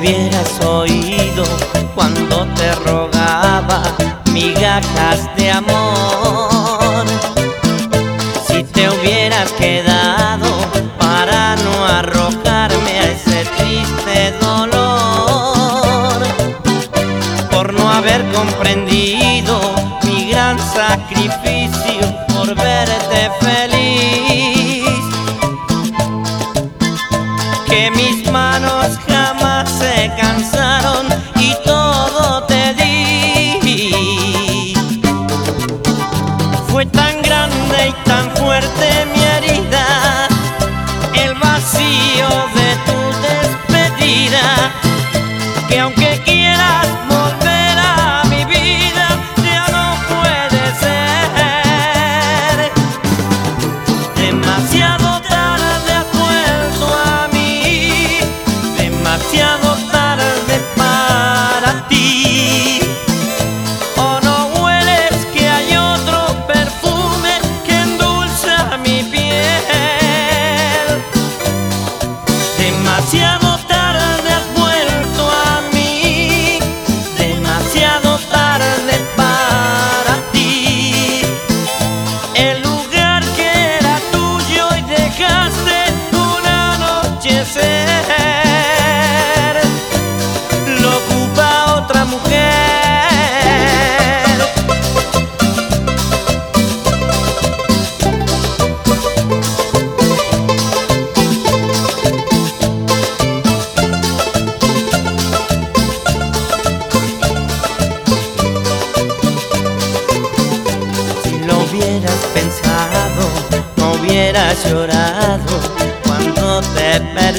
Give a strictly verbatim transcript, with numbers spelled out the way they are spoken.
hubieras oído cuando te rogaba migajas de amor, si te hubieras quedado para no arrojarme a ese triste dolor, por no haber comprendido mi gran sacrificio por verte feliz, que mis manos jamás se cansaron y todo te di. Fue tan grande y tan fuerte mi herida, el vacío de tu despedida, que aunque quieras volver a mi vida, ya no puede ser. Demasiado tarde has vuelto a mí, demasiado tarde para ti. ¿O no hueles que hay otro perfume que endulza mi piel? Demasiado tarde has vuelto a mí, demasiado tarde para ti. El lugar que era tuyo y dejaste un anochecer, lo ocupa otra mujer. Si lo hubieras pensado, no hubieras llorado cuando te perdí.